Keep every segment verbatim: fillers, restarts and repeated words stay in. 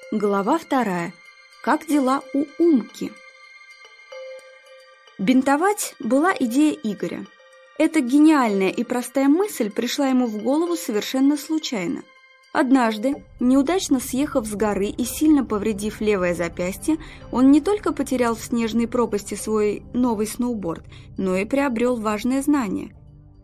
Глава вторая. Как дела у Умки? Бинтовать была идея Игоря. Эта гениальная и простая мысль пришла ему в голову совершенно случайно. Однажды, неудачно съехав с горы и сильно повредив левое запястье, он не только потерял в снежной пропасти свой новый сноуборд, но и приобрел важное знание.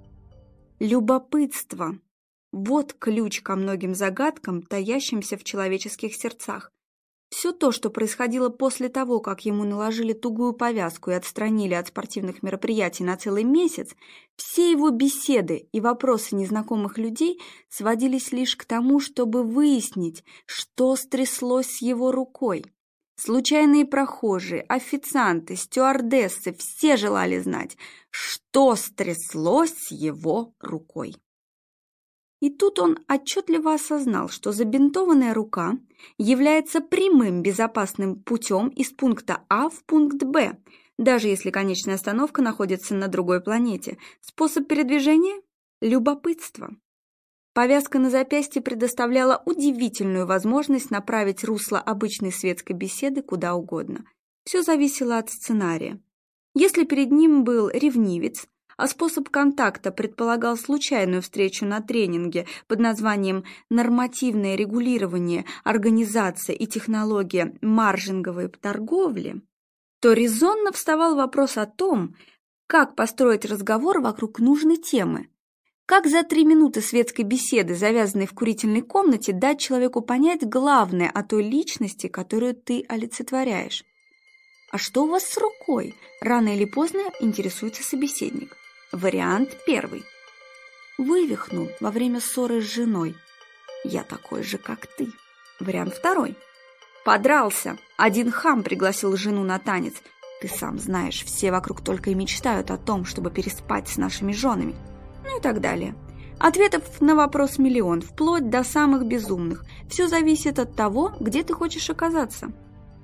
Любопытство. Вот ключ ко многим загадкам, таящимся в человеческих сердцах. Все то, что происходило после того, как ему наложили тугую повязку и отстранили от спортивных мероприятий на целый месяц, все его беседы и вопросы незнакомых людей сводились лишь к тому, чтобы выяснить, что стряслось с его рукой. Случайные прохожие, официанты, стюардессы – все желали знать, что стряслось с его рукой. И тут он отчетливо осознал, что забинтованная рука является прямым безопасным путем из пункта А в пункт Б, даже если конечная остановка находится на другой планете. Способ передвижения – любопытство. Повязка на запястье предоставляла удивительную возможность направить русло обычной светской беседы куда угодно. Все зависело от сценария. Если перед ним был ревнивец, а способ контакта предполагал случайную встречу на тренинге под названием «Нормативное регулирование, организация и технология маржинговой торговли», то резонно вставал вопрос о том, как построить разговор вокруг нужной темы. Как за три минуты светской беседы, завязанной в курительной комнате, дать человеку понять главное о той личности, которую ты олицетворяешь? «А что у вас с рукой?» – рано или поздно интересуется собеседник. Вариант первый. Вывихнул во время ссоры с женой. Я такой же, как ты. Вариант второй. Подрался. Один хам пригласил жену на танец. Ты сам знаешь, все вокруг только и мечтают о том, чтобы переспать с нашими женами. Ну и так далее. Ответов на вопрос миллион, вплоть до самых безумных. Все зависит от того, где ты хочешь оказаться.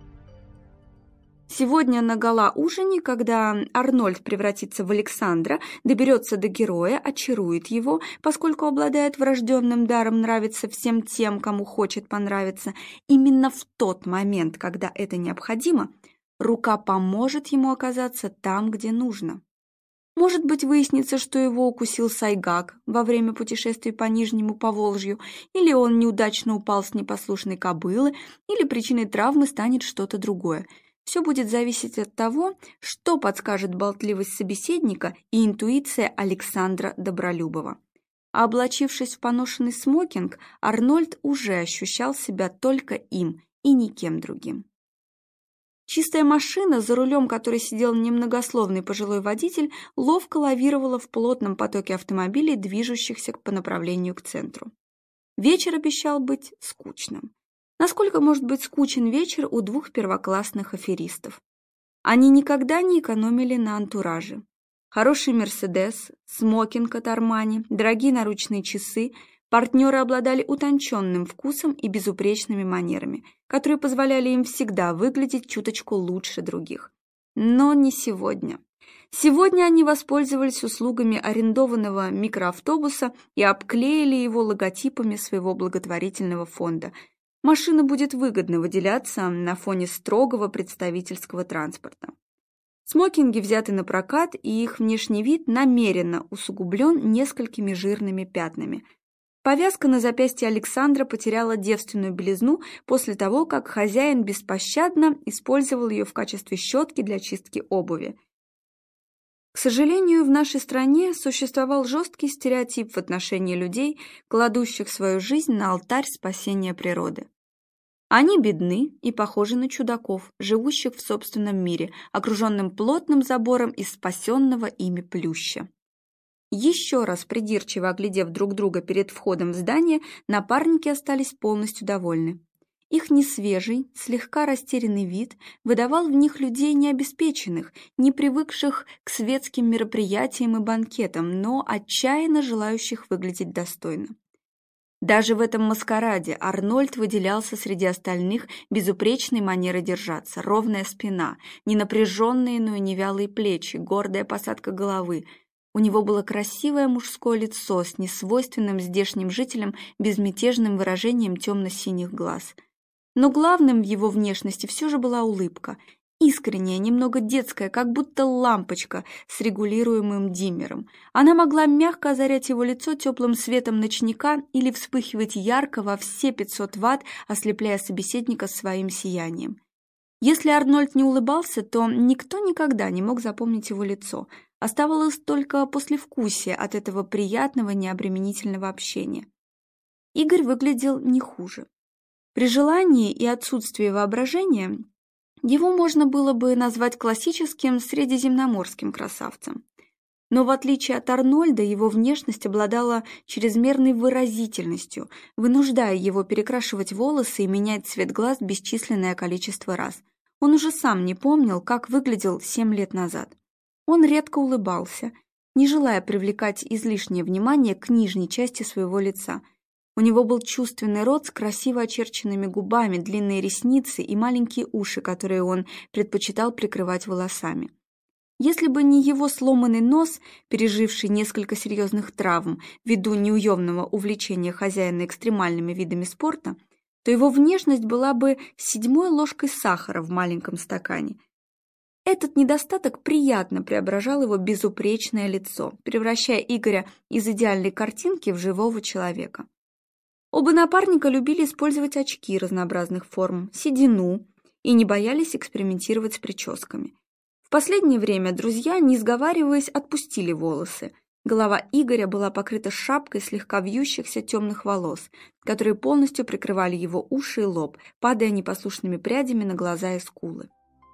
Сегодня на гала-ужине, когда Арнольд превратится в Александра, доберется до героя, очарует его, поскольку обладает врожденным даром нравиться всем тем, кому хочет понравиться, именно в тот момент, когда это необходимо, рука поможет ему оказаться там, где нужно. Может быть, выяснится, что его укусил сайгак во время путешествия по Нижнему Поволжью, или он неудачно упал с непослушной кобылы, или причиной травмы станет что-то другое. Все будет зависеть от того, что подскажет болтливость собеседника и интуиция Александра Добролюбова. А облачившись в поношенный смокинг, Арнольд уже ощущал себя только им и никем другим. Чистая машина, за рулем которой сидел немногословный пожилой водитель, ловко лавировала в плотном потоке автомобилей, движущихся по направлению к центру. Вечер обещал быть скучным. Насколько может быть скучен вечер у двух первоклассных аферистов? Они никогда не экономили на антураже. Хороший «Мерседес», смокинг от Армани, дорогие наручные часы, партнеры обладали утонченным вкусом и безупречными манерами, которые позволяли им всегда выглядеть чуточку лучше других. Но не сегодня. Сегодня они воспользовались услугами арендованного микроавтобуса и обклеили его логотипами своего благотворительного фонда. Машина будет выгодно выделяться на фоне строгого представительского транспорта. Смокинги взяты на прокат, и их внешний вид намеренно усугублен несколькими жирными пятнами. Повязка на запястье Александра потеряла девственную белизну после того, как хозяин беспощадно использовал ее в качестве щетки для чистки обуви. К сожалению, в нашей стране существовал жесткий стереотип в отношении людей, кладущих свою жизнь на алтарь спасения природы. Они бедны и похожи на чудаков, живущих в собственном мире, окруженным плотным забором из спасенного ими плюща. Еще раз придирчиво оглядев друг друга перед входом в здание, напарники остались полностью довольны. Их несвежий, слегка растерянный вид выдавал в них людей необеспеченных, не привыкших к светским мероприятиям и банкетам, но отчаянно желающих выглядеть достойно. Даже в этом маскараде Арнольд выделялся среди остальных безупречной манерой держаться, ровная спина, не напряженные, но и не вялые плечи, гордая посадка головы. У него было красивое мужское лицо с несвойственным здешним жителям безмятежным выражением темно-синих глаз. Но главным в его внешности все же была улыбка. Искренняя, немного детская, как будто лампочка с регулируемым диммером. Она могла мягко озарять его лицо теплым светом ночника или вспыхивать ярко во все пятьсот ватт, ослепляя собеседника своим сиянием. Если Арнольд не улыбался, то никто никогда не мог запомнить его лицо. Оставалось только послевкусие от этого приятного, необременительного общения. Игорь выглядел не хуже. При желании и отсутствии воображения его можно было бы назвать классическим средиземноморским красавцем. Но в отличие от Арнольда, его внешность обладала чрезмерной выразительностью, вынуждая его перекрашивать волосы и менять цвет глаз бесчисленное количество раз. Он уже сам не помнил, как выглядел семь лет назад. Он редко улыбался, не желая привлекать излишнее внимание к нижней части своего лица. У него был чувственный рот с красиво очерченными губами, длинные ресницы и маленькие уши, которые он предпочитал прикрывать волосами. Если бы не его сломанный нос, переживший несколько серьезных травм ввиду неуемного увлечения хозяина экстремальными видами спорта, то его внешность была бы седьмой ложкой сахара в маленьком стакане. Этот недостаток приятно преображал его безупречное лицо, превращая Игоря из идеальной картинки в живого человека. Оба напарника любили использовать очки разнообразных форм, седину и не боялись экспериментировать с прическами. В последнее время друзья, не сговариваясь, отпустили волосы. Голова Игоря была покрыта шапкой слегка вьющихся темных волос, которые полностью прикрывали его уши и лоб, падая непослушными прядями на глаза и скулы.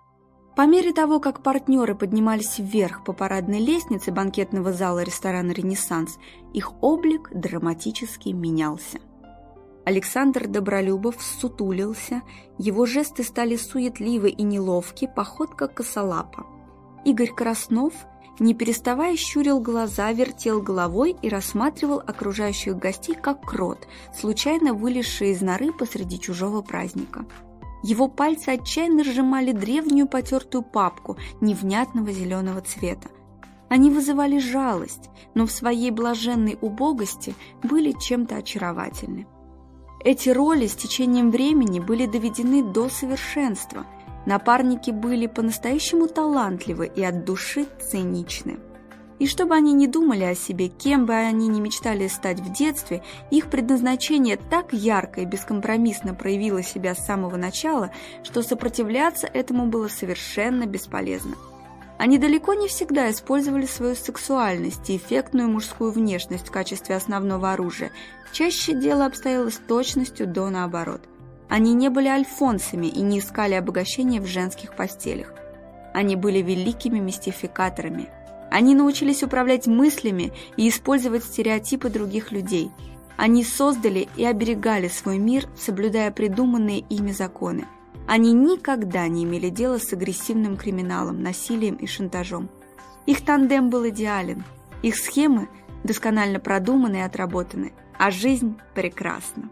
По мере того, как партнеры поднимались вверх по парадной лестнице банкетного зала ресторана «Ренессанс», их облик драматически менялся. Александр Добролюбов ссутулился, его жесты стали суетливы и неловки, походка косолапа. Игорь Краснов, не переставая, щурил глаза, вертел головой и рассматривал окружающих гостей как крот, случайно вылезший из норы посреди чужого праздника. Его пальцы отчаянно сжимали древнюю потертую папку невнятного зеленого цвета. Они вызывали жалость, но в своей блаженной убогости были чем-то очаровательны. Эти роли с течением времени были доведены до совершенства. Напарники были по-настоящему талантливы и от души циничны. И что бы они ни думали о себе, кем бы они ни мечтали стать в детстве, их предназначение так ярко и бескомпромиссно проявило себя с самого начала, что сопротивляться этому было совершенно бесполезно. Они далеко не всегда использовали свою сексуальность и эффектную мужскую внешность в качестве основного оружия. Чаще дело обстояло с точностью до наоборот. Они не были альфонсами и не искали обогащения в женских постелях. Они были великими мистификаторами. Они научились управлять мыслями и использовать стереотипы других людей. Они создали и оберегали свой мир, соблюдая придуманные ими законы. Они никогда не имели дела с агрессивным криминалом, насилием и шантажом. Их тандем был идеален, их схемы досконально продуманы и отработаны, а жизнь прекрасна.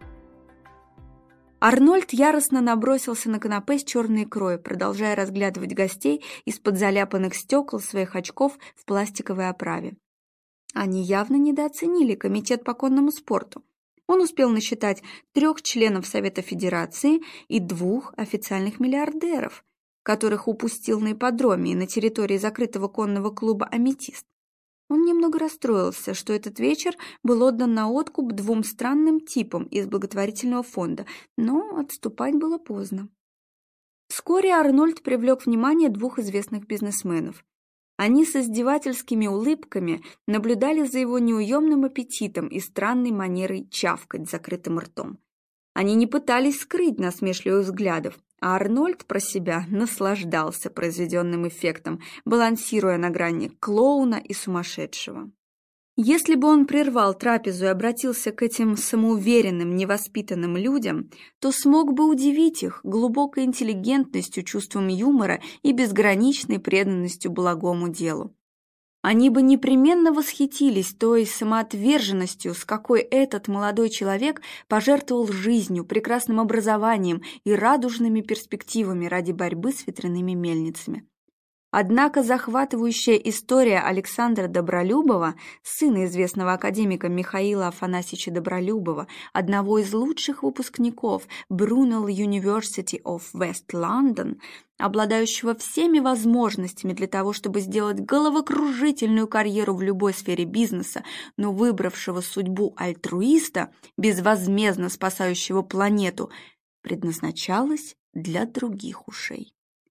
Арнольд яростно набросился на канапе с черной икрой, продолжая разглядывать гостей из-под заляпанных стекол своих очков в пластиковой оправе. Они явно недооценили комитет по конному спорту. Он успел насчитать трех членов Совета Федерации и двух официальных миллиардеров, которых упустил на ипподроме и на территории закрытого конного клуба «Аметист». Он немного расстроился, что этот вечер был отдан на откуп двум странным типам из благотворительного фонда, но отступать было поздно. Вскоре Арнольд привлек внимание двух известных бизнесменов. Они с издевательскими улыбками наблюдали за его неуемным аппетитом и странной манерой чавкать закрытым ртом. Они не пытались скрыть насмешливых взглядов, а Арнольд про себя наслаждался произведенным эффектом, балансируя на грани клоуна и сумасшедшего. Если бы он прервал трапезу и обратился к этим самоуверенным, невоспитанным людям, то смог бы удивить их глубокой интеллигентностью, чувством юмора и безграничной преданностью благому делу. Они бы непременно восхитились той самоотверженностью, с какой этот молодой человек пожертвовал жизнью, прекрасным образованием и радужными перспективами ради борьбы с ветряными мельницами. Однако захватывающая история Александра Добролюбова, сына известного академика Михаила Афанасьевича Добролюбова, одного из лучших выпускников Brunel University of West London, обладающего всеми возможностями для того, чтобы сделать головокружительную карьеру в любой сфере бизнеса, но выбравшего судьбу альтруиста, безвозмездно спасающего планету, предназначалась для других ушей.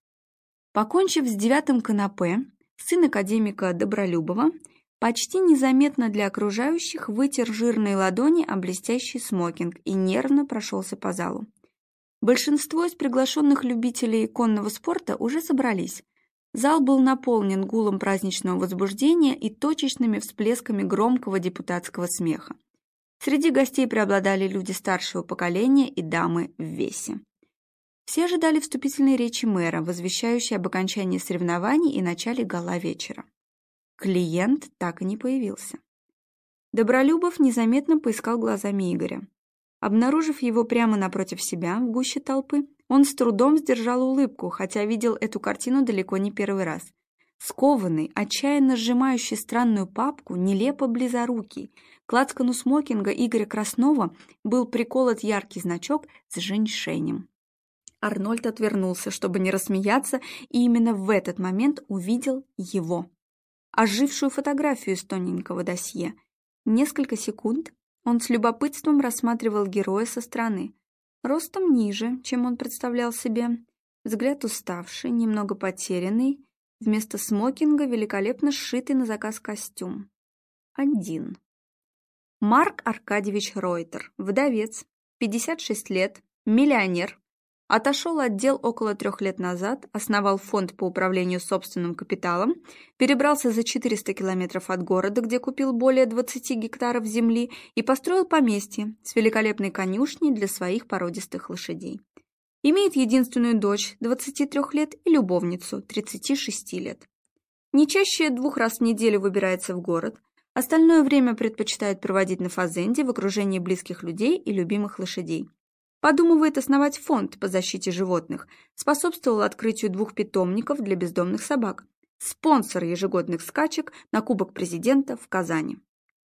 Покончив с девятым канапе, сын академика Добролюбова почти незаметно для окружающих вытер жирные ладони о блестящий смокинг и нервно прошелся по залу. Большинство из приглашенных любителей конного спорта уже собрались. Зал был наполнен гулом праздничного возбуждения и точечными всплесками громкого депутатского смеха. Среди гостей преобладали люди старшего поколения и дамы в весе. Все ожидали вступительной речи мэра, возвещающей об окончании соревнований и начале гала вечера. Клиент так и не появился. Добролюбов незаметно поискал глазами Игоря. Обнаружив его прямо напротив себя, в гуще толпы, он с трудом сдержал улыбку, хотя видел эту картину далеко не первый раз. Скованный, отчаянно сжимающий странную папку, нелепо близорукий, к лацкану смокинга Игоря Краснова был приколот яркий значок с женьшенем. Арнольд отвернулся, чтобы не рассмеяться, и именно в этот момент увидел его. Ожившую фотографию из тоненького досье. Несколько секунд он с любопытством рассматривал героя со стороны. Ростом ниже, чем он представлял себе. Взгляд уставший, немного потерянный. Вместо смокинга великолепно сшитый на заказ костюм. Один. Марк Аркадьевич Ройтер, вдовец, пятьдесят шесть лет, миллионер. Отошел от дел около трех лет назад, основал фонд по управлению собственным капиталом, перебрался за четыреста километров от города, где купил более двадцати гектаров земли и построил поместье с великолепной конюшней для своих породистых лошадей. Имеет единственную дочь, двадцати трёх лет, и любовницу, тридцати шести лет. Не чаще двух раз в неделю выбирается в город, остальное время предпочитает проводить на фазенде в окружении близких людей и любимых лошадей. Подумывает основать фонд по защите животных, способствовал открытию двух питомников для бездомных собак, спонсор ежегодных скачек на Кубок президента в Казани.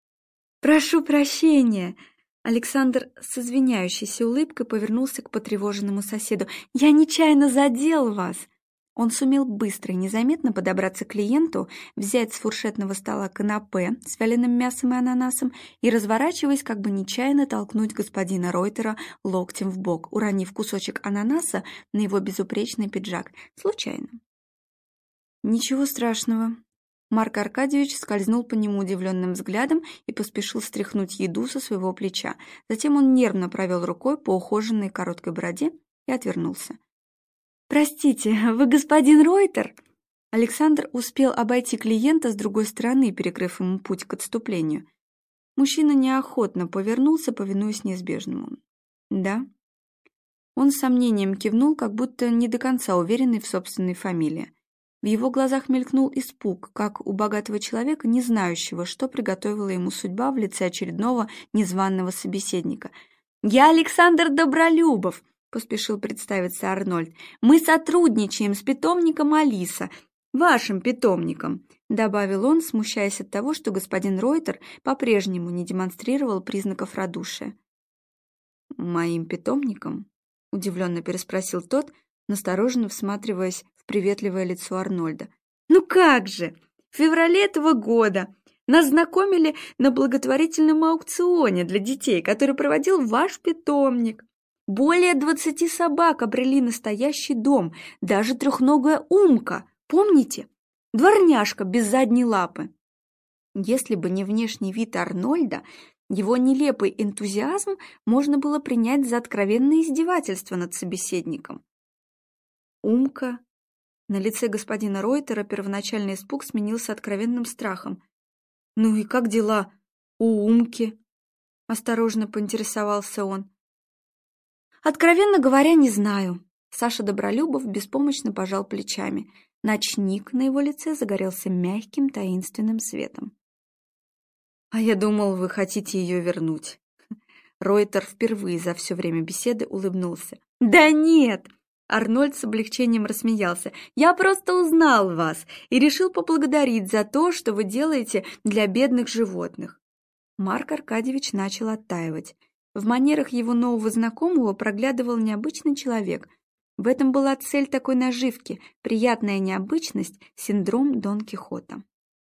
«Прошу прощения!» Александр с извиняющейся улыбкой повернулся к потревоженному соседу. «Я нечаянно задел вас!» Он сумел быстро и незаметно подобраться к клиенту, взять с фуршетного стола канапе с вяленым мясом и ананасом и, разворачиваясь, как бы нечаянно толкнуть господина Ройтера локтем в бок, уронив кусочек ананаса на его безупречный пиджак. Случайно. «Ничего страшного». Марк Аркадьевич скользнул по нему удивленным взглядом и поспешил стряхнуть еду со своего плеча. Затем он нервно провел рукой по ухоженной короткой бороде и отвернулся. «Простите, вы господин Ройтер?» Александр успел обойти клиента с другой стороны, перекрыв ему путь к отступлению. Мужчина неохотно повернулся, повинуясь неизбежному. «Да». Он с сомнением кивнул, как будто не до конца уверенный в собственной фамилии. В его глазах мелькнул испуг, как у богатого человека, не знающего, что приготовила ему судьба в лице очередного незваного собеседника. «Я Александр Добролюбов!» — поспешил представиться Арнольд. «Мы сотрудничаем с питомником Алиса, вашим питомником», — добавил он, смущаясь от того, что господин Ройтер по-прежнему не демонстрировал признаков радушия. «Моим питомником?» — удивленно переспросил тот, настороженно всматриваясь в приветливое лицо Арнольда. «Ну как же! В феврале этого года нас знакомили на благотворительном аукционе для детей, который проводил ваш питомник. Более двадцати собак обрели настоящий дом, даже трехногая Умка, помните? Дворняжка без задней лапы». Если бы не внешний вид Арнольда, его нелепый энтузиазм можно было принять за откровенное издевательство над собеседником. Умка. На лице господина Ройтера первоначальный испуг сменился откровенным страхом. «Ну и как дела у Умки?» — осторожно поинтересовался он. «Откровенно говоря, не знаю». Саша Добролюбов беспомощно пожал плечами. Ночник на его лице загорелся мягким таинственным светом. «А я думал, вы хотите ее вернуть». Ройтер впервые за все время беседы улыбнулся. «Да нет! Арнольд с облегчением рассмеялся. «Я просто узнал вас и решил поблагодарить за то, что вы делаете для бедных животных». Марк Аркадьевич начал оттаивать. В манерах его нового знакомого проглядывал необычный человек. В этом была цель такой наживки – приятная необычность, синдром Дон Кихота.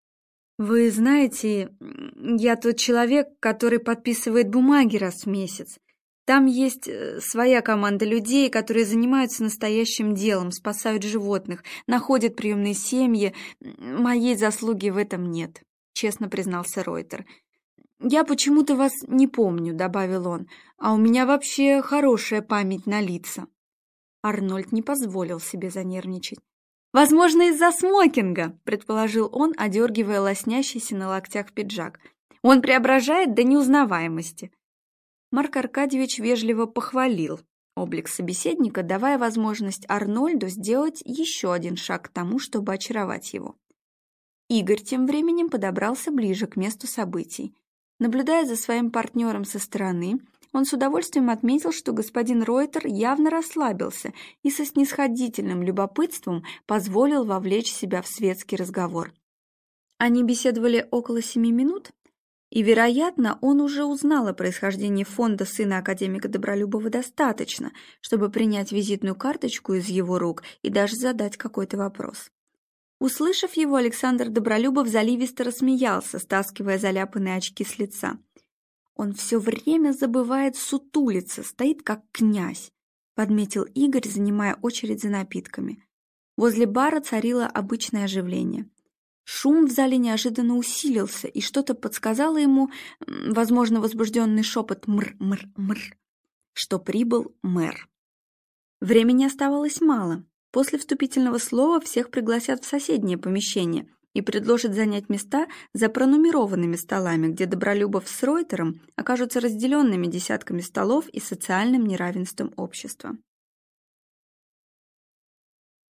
«Вы знаете, я тот человек, который подписывает бумаги раз в месяц. Там есть своя команда людей, которые занимаются настоящим делом, спасают животных, находят приемные семьи. Моей заслуги в этом нет», – честно признался Ройтер. «Я почему-то вас не помню», — добавил он, «а у меня вообще хорошая память на лица». Арнольд не позволил себе занервничать. «Возможно, из-за смокинга», — предположил он, одергивая лоснящийся на локтях пиджак. «Он преображает до неузнаваемости». Марк Аркадьевич вежливо похвалил облик собеседника, давая возможность Арнольду сделать еще один шаг к тому, чтобы очаровать его. Игорь тем временем подобрался ближе к месту событий. Наблюдая за своим партнером со стороны, он с удовольствием отметил, что господин Ройтер явно расслабился и со снисходительным любопытством позволил вовлечь себя в светский разговор. Они беседовали около семи минут, и, вероятно, он уже узнал о происхождении фонда сына академика Добролюбова достаточно, чтобы принять визитную карточку из его рук и даже задать какой-то вопрос. Услышав его, Александр Добролюбов заливисто рассмеялся, стаскивая заляпанные очки с лица. «Он все время забывает сутулиться, стоит как князь», — подметил Игорь, занимая очередь за напитками. Возле бара царило обычное оживление. Шум в зале неожиданно усилился, и что-то подсказало ему, возможно, возбужденный шепот «мр-мр-мр», что прибыл мэр. Времени оставалось мало. После вступительного слова всех пригласят в соседнее помещение и предложат занять места за пронумерованными столами, где Добролюбов с Ройтером окажутся разделенными десятками столов и социальным неравенством общества.